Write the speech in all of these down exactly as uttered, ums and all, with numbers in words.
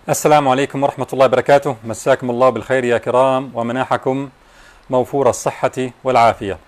السلام عليكم ورحمة الله وبركاته. مساكم الله بالخير يا كرام ومناحكم موفور الصحة والعافية.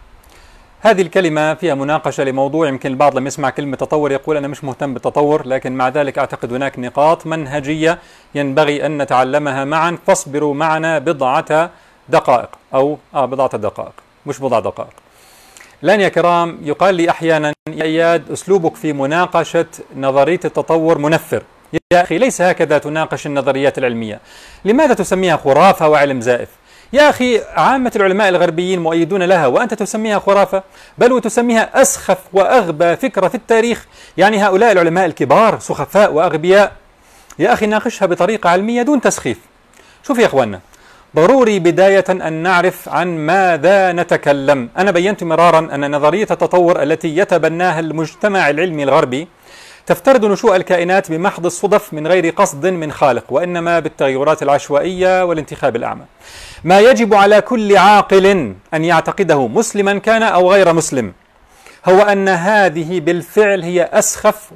هذه الكلمة فيها مناقشة لموضوع يمكن البعض لما يسمع كلمة تطور يقول أنا مش مهتم بالتطور، لكن مع ذلك أعتقد هناك نقاط منهجية ينبغي أن نتعلمها معا، فاصبروا معنا بضعة دقائق أو آه بضعة دقائق مش بضع دقائق. الآن يا كرام يقال لي أحيانا يا إياد أسلوبك في مناقشة نظرية التطور منفر. يا أخي ليس هكذا تناقش النظريات العلمية، لماذا تسميها خرافة وعلم زائف؟ يا أخي عامة العلماء الغربيين مؤيدون لها وأنت تسميها خرافة، بل وتسميها أسخف وأغبى فكرة في التاريخ. يعني هؤلاء العلماء الكبار سخفاء وأغبياء. يا أخي ناقشها بطريقة علمية دون تسخيف. شوف يا أخوانا، ضروري بداية أن نعرف عن ماذا نتكلم. أنا بينت مرارا أن نظرية التطور التي يتبناها المجتمع العلمي الغربي تفترض نشوء الكائنات بمحض الصدف من غير قصد من خالق، وإنما بالتغيرات العشوائية والانتخاب الأعمى. ما يجب على كل عاقل أن يعتقده مسلما كان أو غير مسلم هو أن هذه بالفعل هي أسخف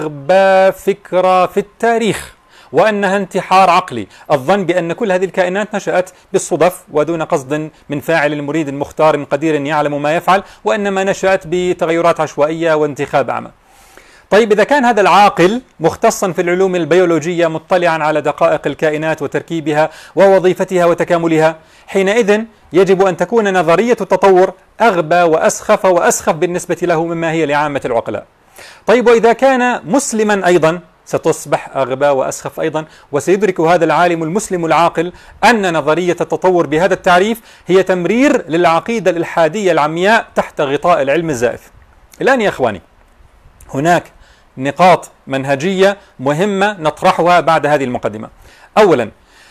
وأغبى فكرة في التاريخ، وأنها انتحار عقلي، الظن بأن كل هذه الكائنات نشأت بالصدف ودون قصد من فاعل مريد مختار قدير يعلم ما يفعل، وإنما نشأت بتغيرات عشوائية وانتخاب أعمى. طيب إذا كان هذا العاقل مختصا في العلوم البيولوجية مطلعا على دقائق الكائنات وتركيبها ووظيفتها وتكاملها، حينئذ يجب أن تكون نظرية التطور أغبى وأسخف وأسخف بالنسبة له مما هي لعامة العقلاء. طيب وإذا كان مسلما أيضا ستصبح أغبى وأسخف أيضا، وسيدرك هذا العالم المسلم العاقل أن نظرية التطور بهذا التعريف هي تمرير للعقيدة الإلحادية العمياء تحت غطاء العلم الزائف. الآن يا إخواني هناك نقاط منهجية مهمة نطرحها بعد هذه المقدمة. أولا،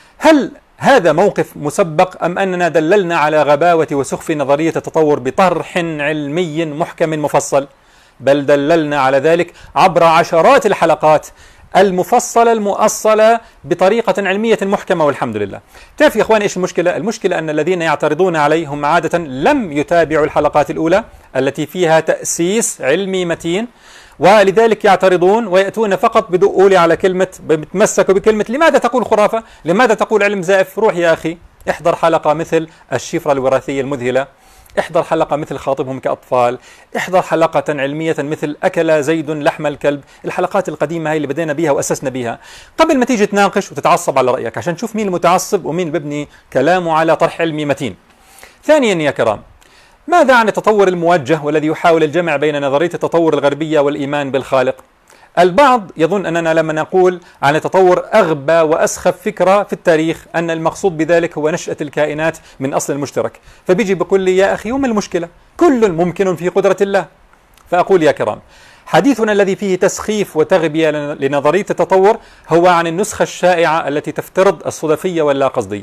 هل هذا موقف مسبق أم أننا دللنا على غباوة وسخف نظرية التطور بطرح علمي محكم مفصل؟ بل دللنا على ذلك عبر عشرات الحلقات المفصلة المؤصلة بطريقة علمية محكمة والحمد لله. تعرف يا إخواني إيش المشكلة؟ المشكلة أن الذين يعترضون عليهم عادة لم يتابعوا الحلقات الأولى التي فيها تأسيس علمي متين، ولذلك يعترضون ويأتون فقط بدقوا لي على كلمة، بتمسكوا بكلمة لماذا تقول خرافة؟ لماذا تقول علم زائف؟ روح يا أخي احضر حلقة مثل الشفرة الوراثية المذهلة، احضر حلقة مثل خاطبهم كأطفال، احضر حلقة علمية مثل أكل زيد لحم الكلب، الحلقات القديمة هاي اللي بدينا بها وأسسنا بها، قبل ما تيجي تناقش وتتعصب على رأيك عشان تشوف مين المتعصب ومين اللي ببني كلامه على طرح علمي متين. ثانيا يا كرام، ماذا عن التطور الموجه والذي يحاول الجمع بين نظرية التطور الغربية والإيمان بالخالق؟ البعض يظن أننا لما نقول عن التطور أغبى وأسخف فكرة في التاريخ أن المقصود بذلك هو نشأة الكائنات من أصل المشترك، فبيجي بقول لي يا أخي وما المشكلة؟ كل ممكن في قدرة الله. فأقول يا كرام، حديثنا الذي فيه تسخيف وتغبية لنظرية التطور هو عن النسخة الشائعة التي تفترض الصدفية واللا قصدية.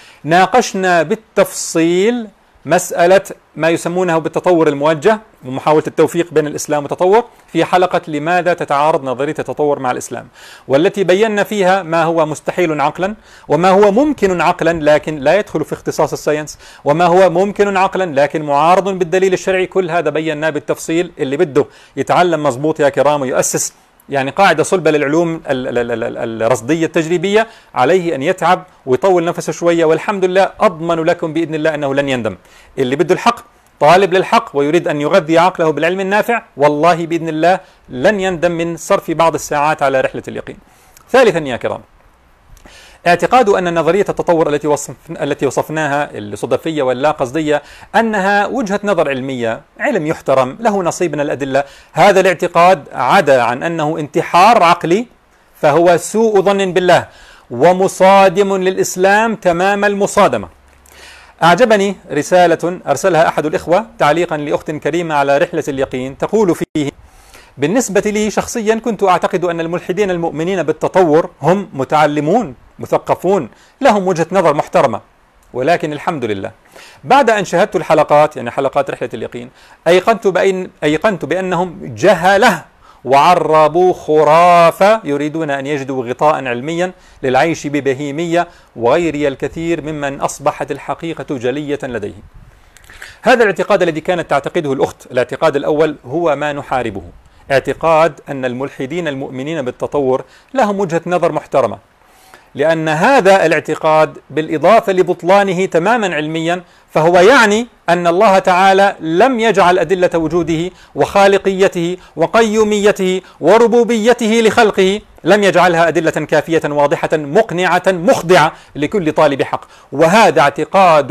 ناقشنا بالتفصيل مسألة ما يسمونه بالتطور الموجه ومحاولة التوفيق بين الإسلام والتطور في حلقة لماذا تتعارض نظرية التطور مع الإسلام، والتي بينا فيها ما هو مستحيل عقلا وما هو ممكن عقلا لكن لا يدخل في اختصاص الساينس، وما هو ممكن عقلا لكن معارض بالدليل الشرعي. كل هذا بيناه بالتفصيل. اللي بده يتعلم مضبوط يا كرام ويؤسس يعني قاعدة صلبة للعلوم الرصدية التجريبية عليه أن يتعب ويطول نفسه شوية، والحمد لله أضمن لكم بإذن الله أنه لن يندم. اللي بده الحق طالب للحق ويريد أن يغذي عقله بالعلم النافع والله بإذن الله لن يندم من صرف بعض الساعات على رحلة اليقين. ثالثا يا كرام، اعتقاد أن نظرية التطور التي وصف التي وصفناها الصدفية واللا قصدية أنها وجهة نظر علمية، علم يحترم له نصيب من الأدلة، هذا الاعتقاد عدا عن أنه انتحار عقلي فهو سوء ظن بالله ومصادم للإسلام تمام المصادمة. أعجبني رسالة أرسلها أحد الإخوة تعليقا لأخت كريمة على رحلة اليقين تقول فيه: بالنسبة لي شخصيا كنت أعتقد أن الملحدين المؤمنين بالتطور هم متعلمون مثقفون لهم وجهة نظر محترمة، ولكن الحمد لله بعد أن شاهدت الحلقات يعني حلقات رحلة اليقين أيقنت بأن أيقنت بأنهم جهلة وعربوا خرافة يريدون أن يجدوا غطاء علميا للعيش ببهيمية وغيري الكثير ممن أصبحت الحقيقة جلية لديهم. هذا الاعتقاد الذي كانت تعتقده الأخت، الاعتقاد الأول هو ما نحاربه، اعتقاد أن الملحدين المؤمنين بالتطور لهم وجهة نظر محترمة، لأن هذا الاعتقاد بالإضافة لبطلانه تماما علميا فهو يعني أن الله تعالى لم يجعل أدلة وجوده وخالقيته وقيوميته وربوبيته لخلقه، لم يجعلها أدلة كافية واضحة مقنعة مخضعة لكل طالب حق، وهذا اعتقاد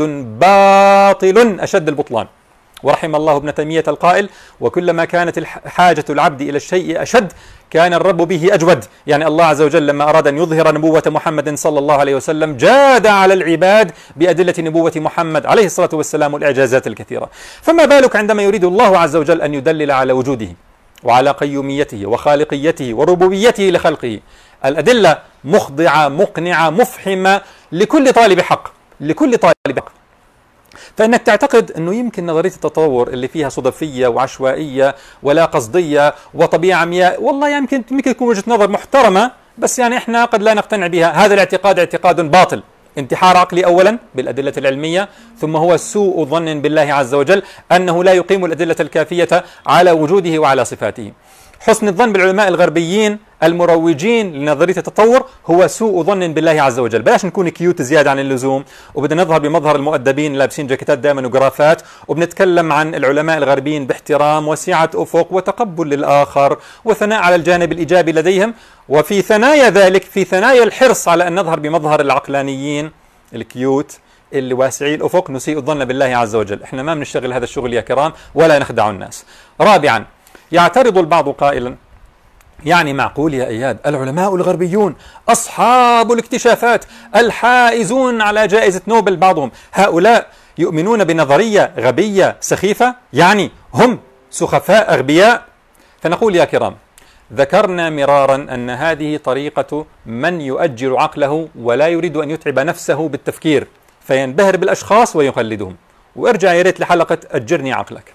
باطل أشد البطلان. ورحم الله ابن تيمية القائل: وكلما كانت حاجة العبد إلى الشيء أشد كان الرب به أجود. يعني الله عز وجل لما أراد أن يظهر نبوة محمد صلى الله عليه وسلم جاد على العباد بأدلة نبوة محمد عليه الصلاة والسلام والإعجازات الكثيرة، فما بالك عندما يريد الله عز وجل أن يدلل على وجوده وعلى قيوميته وخالقيته وربوبيته لخلقه. الأدلة مخضعة مقنعة مفحمة لكل طالب حق، لكل طالب حق. فإنك تعتقد أنه يمكن نظرية التطور اللي فيها صدفية وعشوائية ولا قصدية وطبيعة عمياء، والله يمكن يمكن تكون وجهة نظر محترمة، بس يعني إحنا قد لا نقتنع بها. هذا الاعتقاد اعتقاد باطل، انتحار عقلي أولا بالأدلة العلمية، ثم هو سوء ظن بالله عز وجل أنه لا يقيم الأدلة الكافية على وجوده وعلى صفاته. حسن الظن بالعلماء الغربيين المروجين لنظرية التطور هو سوء ظن بالله عز وجل. بلاش نكون كيوت زيادة عن اللزوم وبدنا نظهر بمظهر المؤدبين لابسين جاكيتات دائما وجرافات، وبنتكلم عن العلماء الغربيين باحترام وسعة أفق وتقبل للآخر وثناء على الجانب الإيجابي لديهم، وفي ثنايا ذلك في ثنايا الحرص على أن نظهر بمظهر العقلانيين الكيوت اللي واسعي الأفق نسيء الظن بالله عز وجل. احنا ما بنشتغل هذا الشغل يا كرام ولا نخدع الناس. رابعا، يعترض البعض قائلا: يعني معقول يا إياد العلماء الغربيون أصحاب الاكتشافات الحائزون على جائزة نوبل بعضهم، هؤلاء يؤمنون بنظرية غبية سخيفة؟ يعني هم سخفاء أغبياء؟ فنقول يا كرام: ذكرنا مرارا أن هذه طريقة من يؤجر عقله ولا يريد أن يتعب نفسه بالتفكير فينبهر بالأشخاص ويقلدهم. وارجع يا ريت لحلقة أجرني عقلك.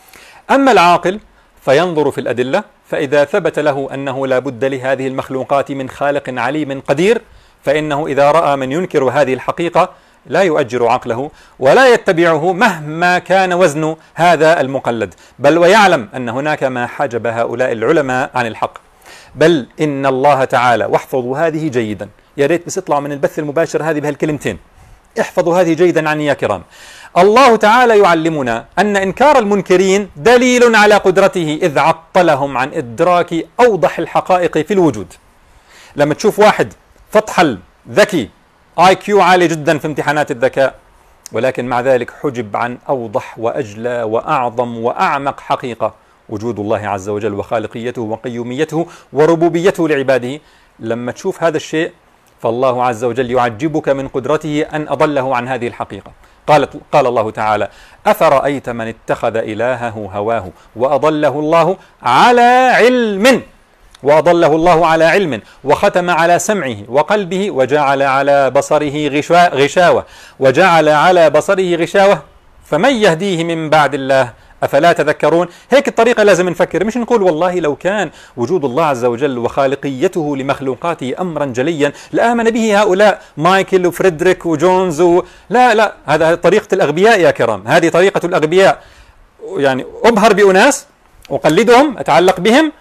أما العاقل فينظر في الأدلة، فإذا ثبت له أنه لا بد لهذه المخلوقات من خالق عليم قدير، فإنه إذا رأى من ينكر هذه الحقيقة لا يؤجر عقله ولا يتبعه مهما كان وزن هذا المقلد، بل ويعلم أن هناك ما حجب هؤلاء العلماء عن الحق. بل إن الله تعالى، واحفظوا هذه جيدا، يا ريت بس اطلعوا من البث المباشر هذه بهالكلمتين، احفظوا هذه جيدا عني يا كرام. الله تعالى يعلمنا أن إنكار المنكرين دليل على قدرته إذ عطلهم عن إدراك أوضح الحقائق في الوجود. لما تشوف واحد فطحل ذكي آي كيو عالي جدا في امتحانات الذكاء، ولكن مع ذلك حجب عن أوضح وأجلى وأعظم وأعمق حقيقة، وجود الله عز وجل وخالقيته وقيوميته وربوبيته لعباده، لما تشوف هذا الشيء فالله عز وجل يعجبك من قدرته أن أضله عن هذه الحقيقة. قال, قال الله تعالى: أفرأيت من اتخذ إلهه هواه وأضله الله على علم وأضله الله على علم وختم على سمعه وقلبه وجعل على بصره غشاوة وجعل على بصره غشاوة فمن يهديه من بعد الله أفلا تذكرون. هيك الطريقة لازم نفكر، مش نقول والله لو كان وجود الله عز وجل وخالقيته لمخلوقاته أمرا جليا لآمن به هؤلاء مايكل وفريدريك وجونز و... لا لا، هذا طريقة الأغبياء يا كرام، هذه طريقة الأغبياء. يعني أبهر بأناس أقلدهم أتعلق بهم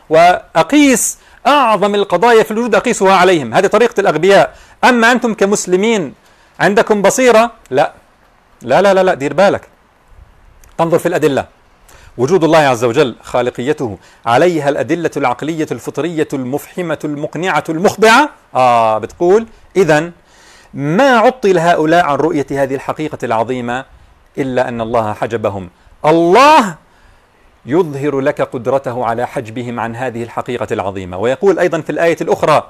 وأقيس أعظم القضايا في الوجود أقيسها عليهم، هذه طريقة الأغبياء. أما أنتم كمسلمين عندكم بصيرة، لا لا لا لا, لا دير بالك، تنظر في الأدلة. وجود الله عز وجل خالقيته عليها الأدلة العقلية الفطرية المفحمة المقنعة المخضعة، آه بتقول إذن ما عطل هؤلاء عن رؤية هذه الحقيقة العظيمة إلا أن الله حجبهم. الله يظهر لك قدرته على حجبهم عن هذه الحقيقة العظيمة. ويقول أيضا في الآية الأخرى،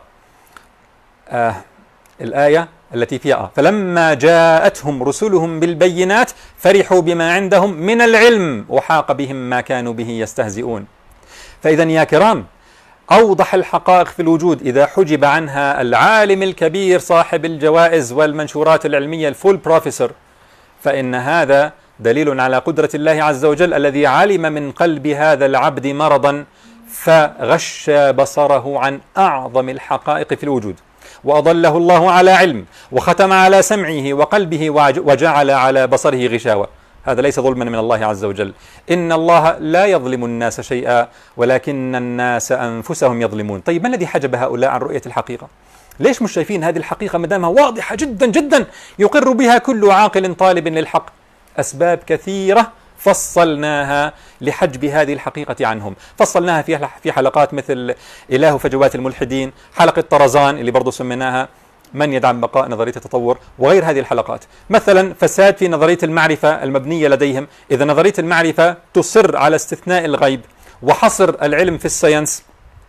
آه الآية التي فيها: فلما جاءتهم رسلهم بالبينات فرحوا بما عندهم من العلم وحاق بهم ما كانوا به يستهزئون. فإذا يا كرام، أوضح الحقائق في الوجود إذا حجب عنها العالم الكبير صاحب الجوائز والمنشورات العلمية الفول بروفيسور، فإن هذا دليل على قدرة الله عز وجل الذي علم من قلب هذا العبد مرضا فغش بصره عن أعظم الحقائق في الوجود، وأضله الله على علم وختم على سمعه وقلبه وجعل على بصره غشاوة. هذا ليس ظلما من الله عز وجل، إن الله لا يظلم الناس شيئا ولكن الناس أنفسهم يظلمون. طيب ما الذي حجب هؤلاء عن رؤية الحقيقة؟ ليش مش شايفين هذه الحقيقة مدامها واضحة جدا جدا يقر بها كل عاقل طالب للحق؟ أسباب كثيرة فصلناها لحجب هذه الحقيقة عنهم، فصلناها في في حلقات مثل إله فجوات الملحدين، حلقة طرزان اللي برضو سميناها من يدعم بقاء نظرية التطور، وغير هذه الحلقات. مثلا فساد في نظرية المعرفة المبنية لديهم. إذا نظرية المعرفة تصر على استثناء الغيب وحصر العلم في الساينس،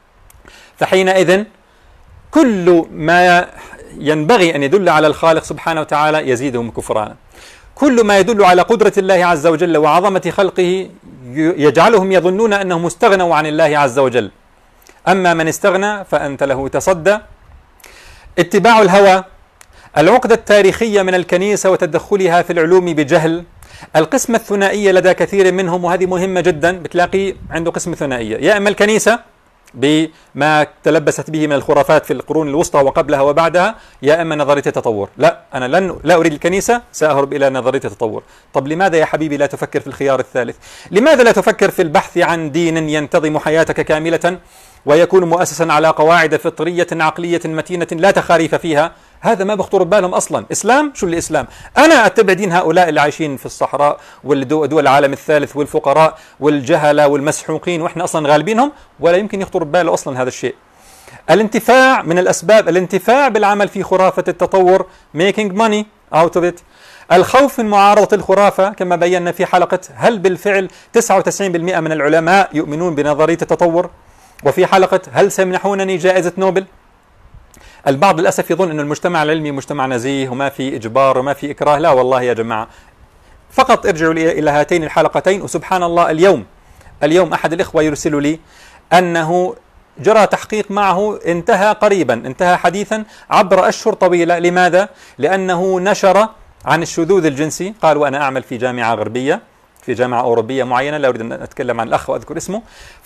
فحينئذ كل ما ينبغي أن يدل على الخالق سبحانه وتعالى يزيدهم كفرانا، كل ما يدل على قدرة الله عز وجل وعظمة خلقه يجعلهم يظنون أنهم استغنوا عن الله عز وجل. أما من استغنى فأنت له تصدى. اتباع الهوى، العقدة التاريخية من الكنيسة وتدخلها في العلوم بجهل، القسمة الثنائية لدى كثير منهم، وهذه مهمة جدا، بتلاقي عنده قسمة ثنائية، يا إما الكنيسة بما تلبست به من الخرافات في القرون الوسطى وقبلها وبعدها، يا إما نظرية التطور. لا، أنا لن لا أريد الكنيسة، سأهرب إلى نظرية التطور. طب لماذا يا حبيبي لا تفكر في الخيار الثالث؟ لماذا لا تفكر في البحث عن دين ينتظم حياتك كاملة ويكون مؤسسا على قواعد فطرية عقلية متينة لا تخاريف فيها؟ هذا ما بخطر ببالهم أصلا. إسلام؟ شو الإسلام؟ أنا أتبع دين هؤلاء اللي عايشين في الصحراء والدول العالم الثالث والفقراء والجهلة والمسحوقين، وإحنا أصلا غالبينهم، ولا يمكن يخطر بباله أصلا هذا الشيء. الانتفاع من الأسباب، الانتفاع بالعمل في خرافة التطور، making money out of it. الخوف من معارضة الخرافة كما بينا في حلقة هل بالفعل تسعة وتسعين بالمئة من العلماء يؤمنون بنظرية التطور، وفي حلقة هل سيمنحونني جائزة نوبل. البعض للأسف يظن أن المجتمع العلمي مجتمع نزيه وما في إجبار وما في إكراه. لا والله يا جماعة، فقط ارجعوا إلى هاتين الحلقتين. وسبحان الله اليوم اليوم أحد الإخوة يرسل لي أنه جرى تحقيق معه، انتهى قريبا، انتهى حديثا عبر أشهر طويلة. لماذا؟ لأنه نشر عن الشذوذ الجنسي. قال وأنا أعمل في جامعة غربية، في جامعة أوروبية معينة، لا أريد أن أتكلم عن الأخ وأذكر اسمه.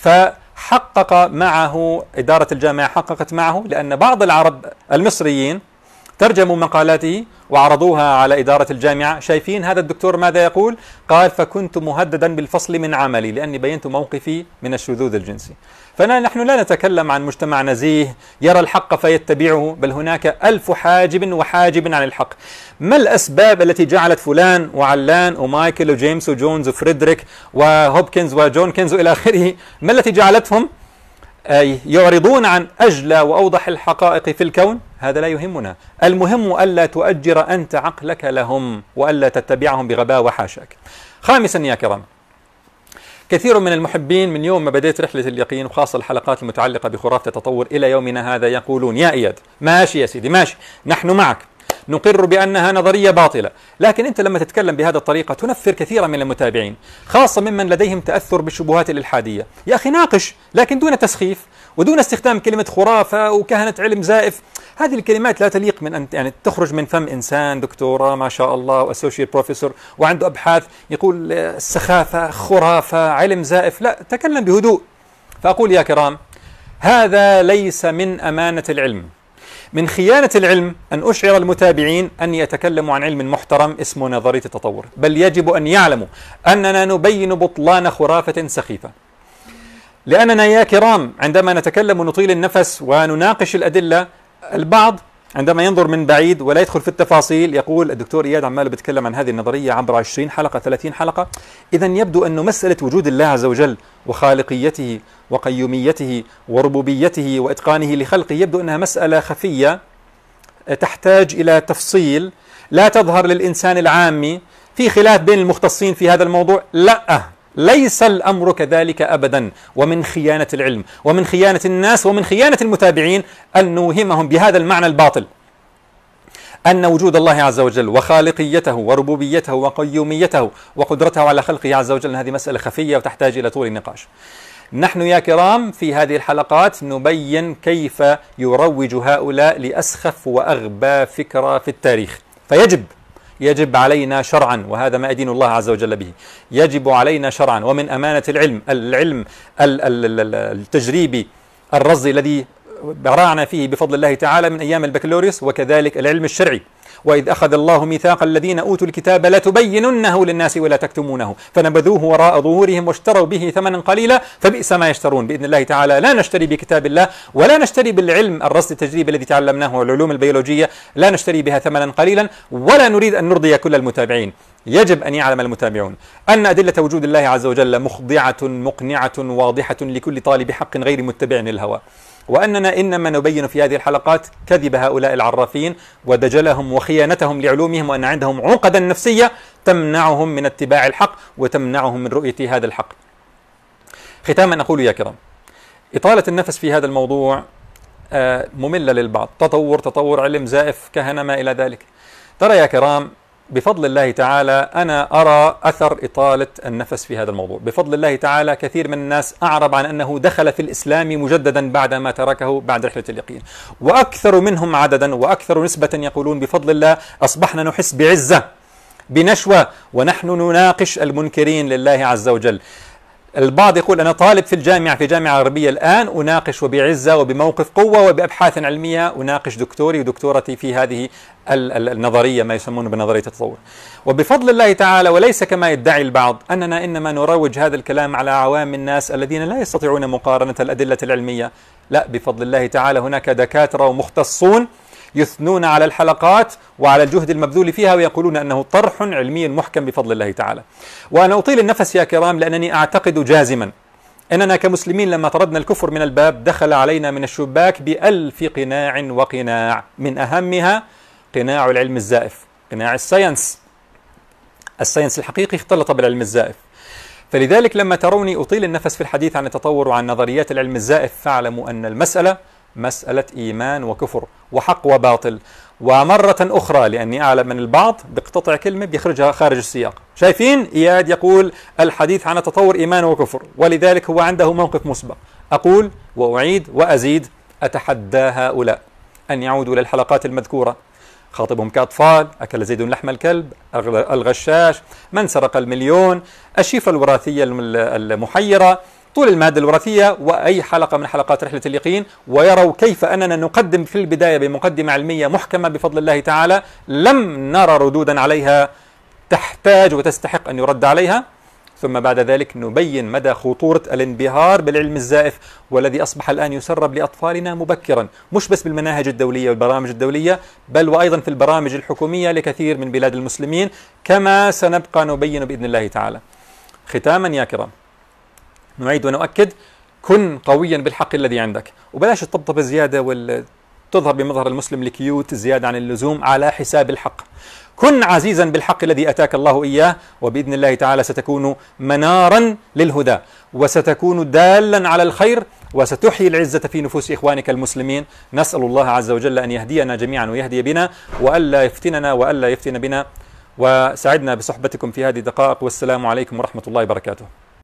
فحقق معه إدارة الجامعة، حققت معه، لأن بعض العرب المصريين ترجموا مقالاته وعرضوها على إدارة الجامعة. شايفين هذا الدكتور ماذا يقول؟ قال فكنت مهددا بالفصل من عملي لأني بينت موقفي من الشذوذ الجنسي. فنحن لا نتكلم عن مجتمع نزيه يرى الحق فيتبعه، بل هناك ألف حاجب وحاجب عن الحق. ما الأسباب التي جعلت فلان وعلان ومايكل وجيمس وجونز وفريدريك وهوبكنز وجونكنز وإلى آخره، ما التي جعلتهم يعرضون عن أجلى وأوضح الحقائق في الكون؟ هذا لا يهمنا. المهم ألا تؤجر أنت عقلك لهم وألا تتبعهم بغباء وحاشاك. خامسا يا كرام، كثير من المحبين من يوم ما بديت رحلة اليقين، وخاصة الحلقات المتعلقة بخرافة التطور إلى يومنا هذا، يقولون يا إياد ماشي يا سيدي ماشي، نحن معك، نقر بأنها نظرية باطلة، لكن أنت لما تتكلم بهذه الطريقة تنفر كثيرا من المتابعين، خاصة ممن لديهم تأثر بالشبهات الإلحادية. يا أخي ناقش، لكن دون تسخيف ودون استخدام كلمة خرافة وكهنة علم زائف. هذه الكلمات لا تليق من أن يعني تخرج من فم إنسان دكتوراه ما شاء الله وأسوشيت بروفيسور وعنده أبحاث يقول السخافة خرافة علم زائف. لا، تكلم بهدوء. فأقول يا كرام، هذا ليس من أمانة العلم. من خيانة العلم أن أشعر المتابعين أن يتكلموا عن علم محترم اسمه نظرية التطور، بل يجب أن يعلموا أننا نبين بطلان خرافة سخيفة. لأننا يا كرام عندما نتكلم ونطيل النفس ونناقش الأدلة، البعض عندما ينظر من بعيد ولا يدخل في التفاصيل يقول الدكتور إياد عماله بيتكلم عن هذه النظرية عبر عشرين حلقة ثلاثين حلقة، إذا يبدو أنه مسألة وجود الله عز وجل وخالقيته وقيوميته وربوبيته وإتقانه لخلقه يبدو أنها مسألة خفية تحتاج إلى تفصيل لا تظهر للإنسان العامي، في خلاف بين المختصين في هذا الموضوع. لا، ليس الأمر كذلك أبدا. ومن خيانة العلم ومن خيانة الناس ومن خيانة المتابعين أن نوهمهم بهذا المعنى الباطل، أن وجود الله عز وجل وخالقيته وربوبيته وقيوميته وقدرته على خلقه عز وجل هذه مسألة خفية وتحتاج إلى طول النقاش. نحن يا كرام في هذه الحلقات نبين كيف يروج هؤلاء لأسخف وأغبى فكرة في التاريخ. فيجب يجب علينا شرعا، وهذا ما أدين الله عز وجل به، يجب علينا شرعا ومن أمانة العلم العلم التجريبي الرزي الذي برعنا فيه بفضل الله تعالى من أيام البكالوريوس، وكذلك العلم الشرعي. وإذ أخذ الله ميثاق الذين أوتوا الكتاب لتبيننه للناس ولا تكتمونه فنبذوه وراء ظهورهم واشتروا به ثمنا قليلا فبئس ما يشترون. بإذن الله تعالى لا نشتري بكتاب الله ولا نشتري بالعلم الرصد التجريبي الذي تعلمناه والعلوم البيولوجية، لا نشتري بها ثمنا قليلا، ولا نريد أن نرضي كل المتابعين. يجب أن يعلم المتابعون أن أدلة وجود الله عز وجل مخضعة مقنعة واضحة لكل طالب حق غير متبع للهوى، وأننا إنما نبين في هذه الحلقات كذب هؤلاء العرافين ودجلهم وخيانتهم لعلومهم، وأن عندهم عقدا نفسية تمنعهم من اتباع الحق وتمنعهم من رؤية هذا الحق. ختاما أقول يا كرام، إطالة النفس في هذا الموضوع مملة للبعض، تطور تطور علم زائف كهنة ما إلى ذلك. ترى يا كرام بفضل الله تعالى أنا أرى أثر إطالة النفس في هذا الموضوع. بفضل الله تعالى كثير من الناس أعرب عن أنه دخل في الإسلام مجددا بعدما تركه بعد رحلة اليقين، وأكثر منهم عددا وأكثر نسبة يقولون بفضل الله أصبحنا نحس بعزة بنشوة ونحن نناقش المنكرين لله عز وجل. البعض يقول أنا طالب في الجامعة في جامعة غربية الآن أناقش وبعزة وبموقف قوة وبأبحاث علمية أناقش دكتوري ودكتورتي في هذه النظرية ما يسمونه بنظرية التطور. وبفضل الله تعالى وليس كما يدعي البعض أننا إنما نروج هذا الكلام على عوام الناس الذين لا يستطيعون مقارنة الأدلة العلمية، لا، بفضل الله تعالى هناك دكاترة ومختصون يثنون على الحلقات وعلى الجهد المبذول فيها ويقولون أنه طرح علمي محكم بفضل الله تعالى. وأنا أطيل النفس يا كرام لأنني أعتقد جازما أننا كمسلمين لما طردنا الكفر من الباب دخل علينا من الشباك بألف قناع وقناع، من أهمها قناع العلم الزائف، قناع الساينس. الساينس الحقيقي اختلط بالعلم الزائف. فلذلك لما تروني أطيل النفس في الحديث عن التطور وعن نظريات العلم الزائف فاعلموا أن المسألة مسألة إيمان وكفر وحق وباطل. ومرة أخرى لأني أعلم من البعض بقتطع كلمة بيخرجها خارج السياق. شايفين إياد يقول الحديث عن التطور إيمان وكفر، ولذلك هو عنده موقف مسبق. أقول وأعيد وأزيد، أتحدى هؤلاء أن يعودوا للحلقات المذكورة، خاطبهم كأطفال، أكل زيد لحم الكلب، الغشاش، من سرق المليون، الشفرة الوراثية المحيرة، طول المادة الوراثية، وأي حلقة من حلقات رحلة اليقين، ويروا كيف أننا نقدم في البداية بمقدمة علمية محكمة بفضل الله تعالى لم نرى ردودا عليها تحتاج وتستحق أن يرد عليها، ثم بعد ذلك نبين مدى خطورة الانبهار بالعلم الزائف والذي أصبح الآن يسرب لأطفالنا مبكرا، مش بس بالمناهج الدولية والبرامج الدولية، بل وأيضا في البرامج الحكومية لكثير من بلاد المسلمين، كما سنبقى نبين بإذن الله تعالى. ختاما يا كرام، نعيد ونؤكد: كن قويا بالحق الذي عندك، وبلاش الطبطبة زيادة وتظهر بمظهر المسلم الكيوت زيادة عن اللزوم على حساب الحق. كن عزيزا بالحق الذي أتاك الله إياه، وبإذن الله تعالى ستكون منارا للهدى، وستكون دالا على الخير، وستحيي العزة في نفوس إخوانك المسلمين. نسأل الله عز وجل أن يهدينا جميعا ويهدي بنا، وألا يفتننا وألا يفتن بنا. وسعدنا بصحبتكم في هذه الدقائق، والسلام عليكم ورحمة الله وبركاته.